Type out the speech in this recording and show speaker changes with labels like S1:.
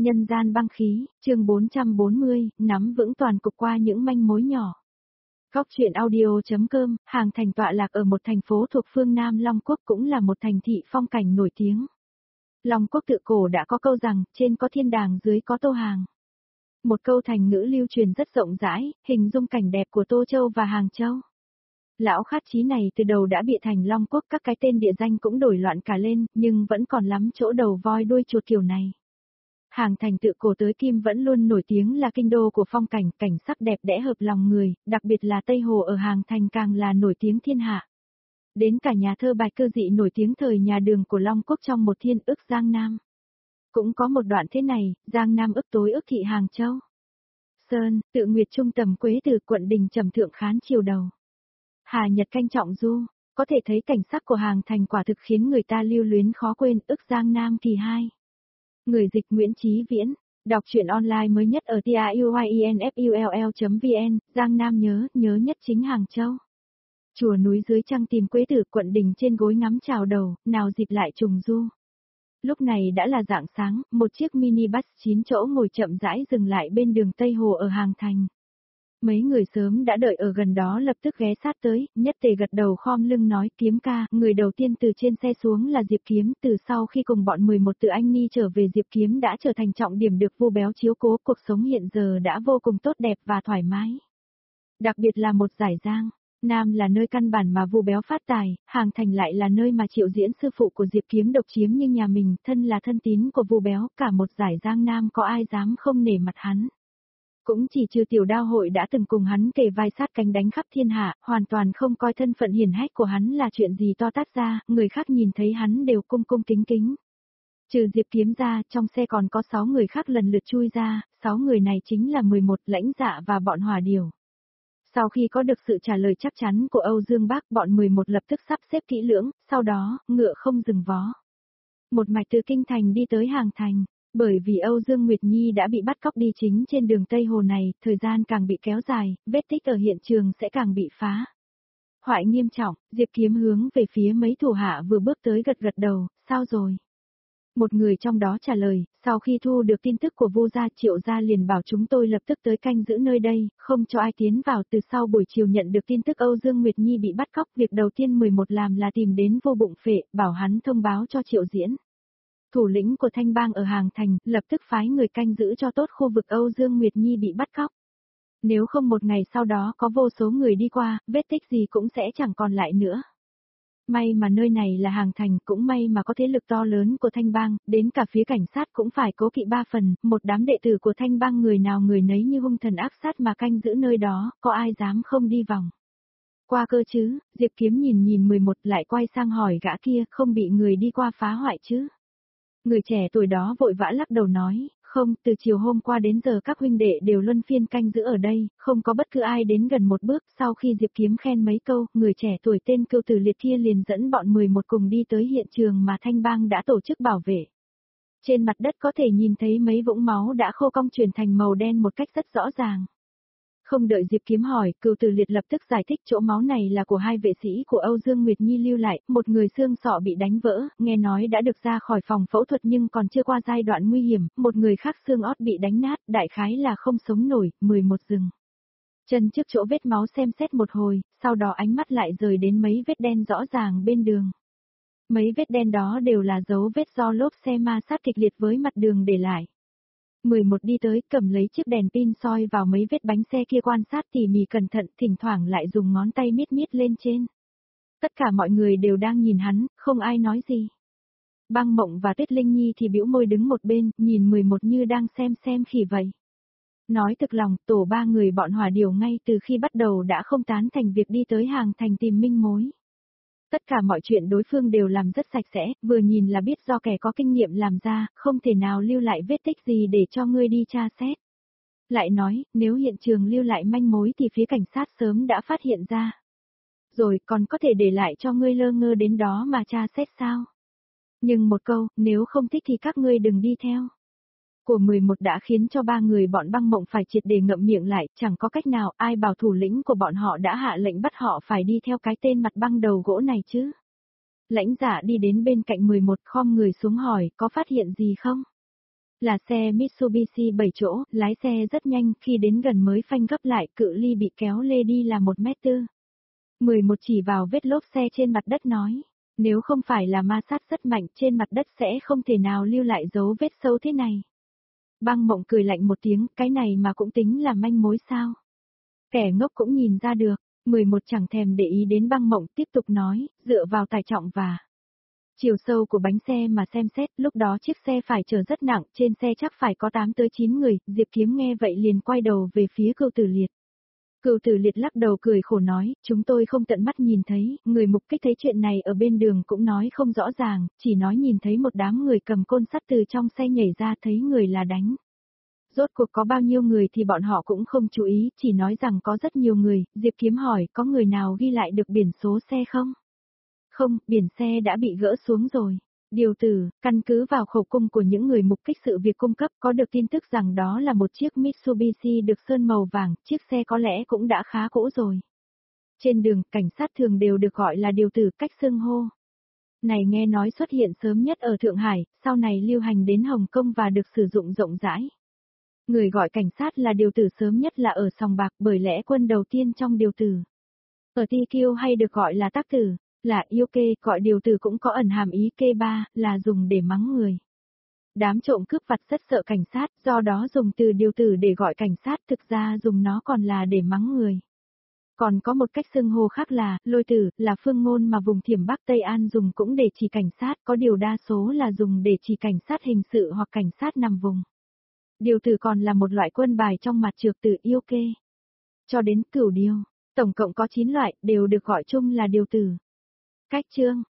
S1: Nhân gian băng khí, chương 440, nắm vững toàn cục qua những manh mối nhỏ. Góc truyện audio.com, Hàng Thành tọa lạc ở một thành phố thuộc phương Nam Long Quốc, cũng là một thành thị phong cảnh nổi tiếng. Long Quốc tự cổ đã có câu rằng, trên có thiên đàng dưới có Tô Hàng. Một câu thành ngữ lưu truyền rất rộng rãi, hình dung cảnh đẹp của Tô Châu và Hàng Châu. Lão khát chí này từ đầu đã bịa thành Long Quốc, các cái tên địa danh cũng đổi loạn cả lên, nhưng vẫn còn lắm chỗ đầu voi đuôi chuột kiểu này. Hàng Thành tự cổ tới kim vẫn luôn nổi tiếng là kinh đô của phong cảnh, cảnh sắc đẹp đẽ hợp lòng người, đặc biệt là Tây Hồ ở Hàng Thành càng là nổi tiếng thiên hạ. Đến cả nhà thơ Bạch Cơ Dị nổi tiếng thời nhà Đường của Long Quốc trong một thiên ức Giang Nam. Cũng có một đoạn thế này, Giang Nam ức tối ức thị Hàng Châu. Sơn, tự nguyệt trung tầm quế từ quận đình trầm thượng khán chiều đầu. Hà Nhật canh trọng du, có thể thấy cảnh sắc của Hàng Thành quả thực khiến người ta lưu luyến khó quên. Ức Giang Nam kỳ 2. Người dịch Nguyễn Chí Viễn, đọc truyện online mới nhất ở tiuyinfull.vn, Giang Nam nhớ nhất chính Hàng Châu. Chùa núi dưới trăng tìm quế tử, quận đình trên gối ngắm chào đầu, nào dịp lại trùng du. Lúc này đã là rạng sáng, một chiếc mini bus 9 chỗ ngồi chậm rãi dừng lại bên đường Tây Hồ ở Hàng Thành. Mấy người sớm đã đợi ở gần đó lập tức ghé sát tới, nhất tề gật đầu khom lưng nói: Kiếm ca. Người đầu tiên từ trên xe xuống là Diệp Kiếm. Từ sau khi cùng bọn 11 từ Anh Ni trở về, Diệp Kiếm đã trở thành trọng điểm được Vu Béo chiếu cố, cuộc sống hiện giờ đã vô cùng tốt đẹp và thoải mái. Đặc biệt là một giải Giang Nam là nơi căn bản mà Vu Béo phát tài, Hàng Thành lại là nơi mà Triệu Diễn sư phụ của Diệp Kiếm độc chiếm như nhà mình, thân là thân tín của Vu Béo, cả một giải Giang Nam có ai dám không nể mặt hắn. Cũng chỉ trừ Tiểu Đao Hội đã từng cùng hắn kề vai sát cánh đánh khắp thiên hạ, hoàn toàn không coi thân phận hiển hách của hắn là chuyện gì to tát ra, người khác nhìn thấy hắn đều cung cung kính kính. Trừ Diệp Kiếm ra, trong xe còn có 6 người khác lần lượt chui ra, 6 người này chính là 11 Lãnh Dạ và bọn Hỏa Điểu. Sau khi có được sự trả lời chắc chắn của Âu Dương Bác, bọn 11 lập tức sắp xếp kỹ lưỡng, sau đó, ngựa không dừng vó. Một mạch từ Kinh Thành đi tới Hàng Thành. Bởi vì Âu Dương Nguyệt Nhi đã bị bắt cóc đi chính trên đường Tây Hồ này, thời gian càng bị kéo dài, vết tích ở hiện trường sẽ càng bị phá. Hoại nghiêm trọng, Diệp Kiếm hướng về phía mấy thủ hạ vừa bước tới gật đầu, sao rồi? Một người trong đó trả lời, sau khi thu được tin tức của Vu gia, Triệu gia liền bảo chúng tôi lập tức tới canh giữ nơi đây, không cho ai tiến vào. Từ sau buổi chiều nhận được tin tức Âu Dương Nguyệt Nhi bị bắt cóc, việc đầu tiên 11 làm là tìm đến Vô Bụng Phệ, bảo hắn thông báo cho Triệu Diễn. Thủ lĩnh của Thanh Bang ở Hàng Thành, lập tức phái người canh giữ cho tốt khu vực Âu Dương Nguyệt Nhi bị bắt cóc. Nếu không một ngày sau đó có vô số người đi qua, vết tích gì cũng sẽ chẳng còn lại nữa. May mà nơi này là Hàng Thành, cũng may mà có thế lực to lớn của Thanh Bang, đến cả phía cảnh sát cũng phải cố kỵ 3 phần, một đám đệ tử của Thanh Bang người nào người nấy như hung thần ác sát mà canh giữ nơi đó, có ai dám không đi vòng. Qua cơ chứ, Diệp Kiếm nhìn 11 lại quay sang hỏi gã kia, không bị người đi qua phá hoại chứ? Người trẻ tuổi đó vội vã lắc đầu nói, không, từ chiều hôm qua đến giờ các huynh đệ đều luân phiên canh giữ ở đây, không có bất cứ ai đến gần một bước. Sau khi Diệp Kiếm khen mấy câu, người trẻ tuổi tên Cưu Tử Liệt kia liền dẫn bọn 11 cùng đi tới hiện trường mà Thanh Bang đã tổ chức bảo vệ. Trên mặt đất có thể nhìn thấy mấy vũng máu đã khô cong chuyển thành màu đen một cách rất rõ ràng. Không đợi Diệp Kiếm hỏi, Cưu Tử Liệt lập tức giải thích chỗ máu này là của 2 vệ sĩ của Âu Dương Nguyệt Nhi lưu lại, một người xương sọ bị đánh vỡ, nghe nói đã được ra khỏi phòng phẫu thuật nhưng còn chưa qua giai đoạn nguy hiểm, một người khác xương ót bị đánh nát, đại khái là không sống nổi. 11 dừng chân trước chỗ vết máu xem xét một hồi, sau đó ánh mắt lại rời đến mấy vết đen rõ ràng bên đường. Mấy vết đen đó đều là dấu vết do lốp xe ma sát kịch liệt với mặt đường để lại. 11 đi tới, cầm lấy chiếc đèn pin soi vào mấy vết bánh xe kia quan sát tỉ mỉ cẩn thận, thỉnh thoảng lại dùng ngón tay miết lên trên. Tất cả mọi người đều đang nhìn hắn, không ai nói gì. Băng Mộng và Tuyết Linh Nhi thì bĩu môi đứng một bên, nhìn 11 như đang xem khỉ vậy. Nói thực lòng, tổ 3 người bọn Hỏa Điểu ngay từ khi bắt đầu đã không tán thành việc đi tới Hàng Thành tìm manh mối. Tất cả mọi chuyện đối phương đều làm rất sạch sẽ, vừa nhìn là biết do kẻ có kinh nghiệm làm ra, không thể nào lưu lại vết tích gì để cho ngươi đi tra xét. Lại nói, nếu hiện trường lưu lại manh mối thì phía cảnh sát sớm đã phát hiện ra. Rồi còn có thể để lại cho ngươi lơ ngơ đến đó mà tra xét sao? Nhưng một câu, nếu không thích thì các ngươi đừng đi theo. Của 11 đã khiến cho 3 người bọn Băng Mộng phải triệt để ngậm miệng lại, chẳng có cách nào, ai bảo thủ lĩnh của bọn họ đã hạ lệnh bắt họ phải đi theo cái tên mặt băng đầu gỗ này chứ. Lãnh Dạ đi đến bên cạnh 11 khom người xuống hỏi, có phát hiện gì không? Là xe Mitsubishi 7 chỗ, lái xe rất nhanh, khi đến gần mới phanh gấp lại, cự ly bị kéo lê đi là 1m4. 11 chỉ vào vết lốp xe trên mặt đất nói, nếu không phải là ma sát rất mạnh trên mặt đất sẽ không thể nào lưu lại dấu vết sâu thế này. Băng Mộng cười lạnh một tiếng, cái này mà cũng tính là manh mối sao? Kẻ ngốc cũng nhìn ra được, 11 chẳng thèm để ý đến Băng Mộng tiếp tục nói, dựa vào tải trọng và chiều sâu của bánh xe mà xem xét, lúc đó chiếc xe phải chở rất nặng, trên xe chắc phải có 8 tới 9 người, Diệp Kiếm nghe vậy liền quay đầu về phía Cửu Tử Liệt. Cửu Tử Liệt lắc đầu cười khổ nói, chúng tôi không tận mắt nhìn thấy, người mục kích thấy chuyện này ở bên đường cũng nói không rõ ràng, chỉ nói nhìn thấy một đám người cầm côn sắt từ trong xe nhảy ra thấy người là đánh. Rốt cuộc có bao nhiêu người thì bọn họ cũng không chú ý, chỉ nói rằng có rất nhiều người, Diệp Kiếm hỏi có người nào ghi lại được biển số xe không? Không, biển xe đã bị gỡ xuống rồi. Điều tử, căn cứ vào khẩu cung của những người mục kích sự việc cung cấp có được tin tức rằng đó là một chiếc Mitsubishi được sơn màu vàng, chiếc xe có lẽ cũng đã khá cũ rồi. Trên đường, cảnh sát thường đều được gọi là điều tử cách xưng hô. Này nghe nói xuất hiện sớm nhất ở Thượng Hải, sau này lưu hành đến Hồng Kông và được sử dụng rộng rãi. Người gọi cảnh sát là điều tử sớm nhất là ở Sòng Bạc bởi lẽ quân đầu tiên trong điều tử. Ở TQ hay được gọi là tác tử. Là yêu kê, gọi điều tử cũng có ẩn hàm ý kê ba, là dùng để mắng người. Đám trộm cướp vặt rất sợ cảnh sát, do đó dùng từ điều tử để gọi cảnh sát, thực ra dùng nó còn là để mắng người. Còn có một cách xưng hô khác là, lôi tử, là phương ngôn mà vùng Thiểm Bắc Tây An dùng cũng để chỉ cảnh sát, có điều đa số là dùng để chỉ cảnh sát hình sự hoặc cảnh sát nằm vùng. Điều tử còn là một loại quân bài trong mặt trược từ yêu kê. Cho đến cửu điều, tổng cộng có 9 loại, đều được gọi chung là điều tử. Cách chương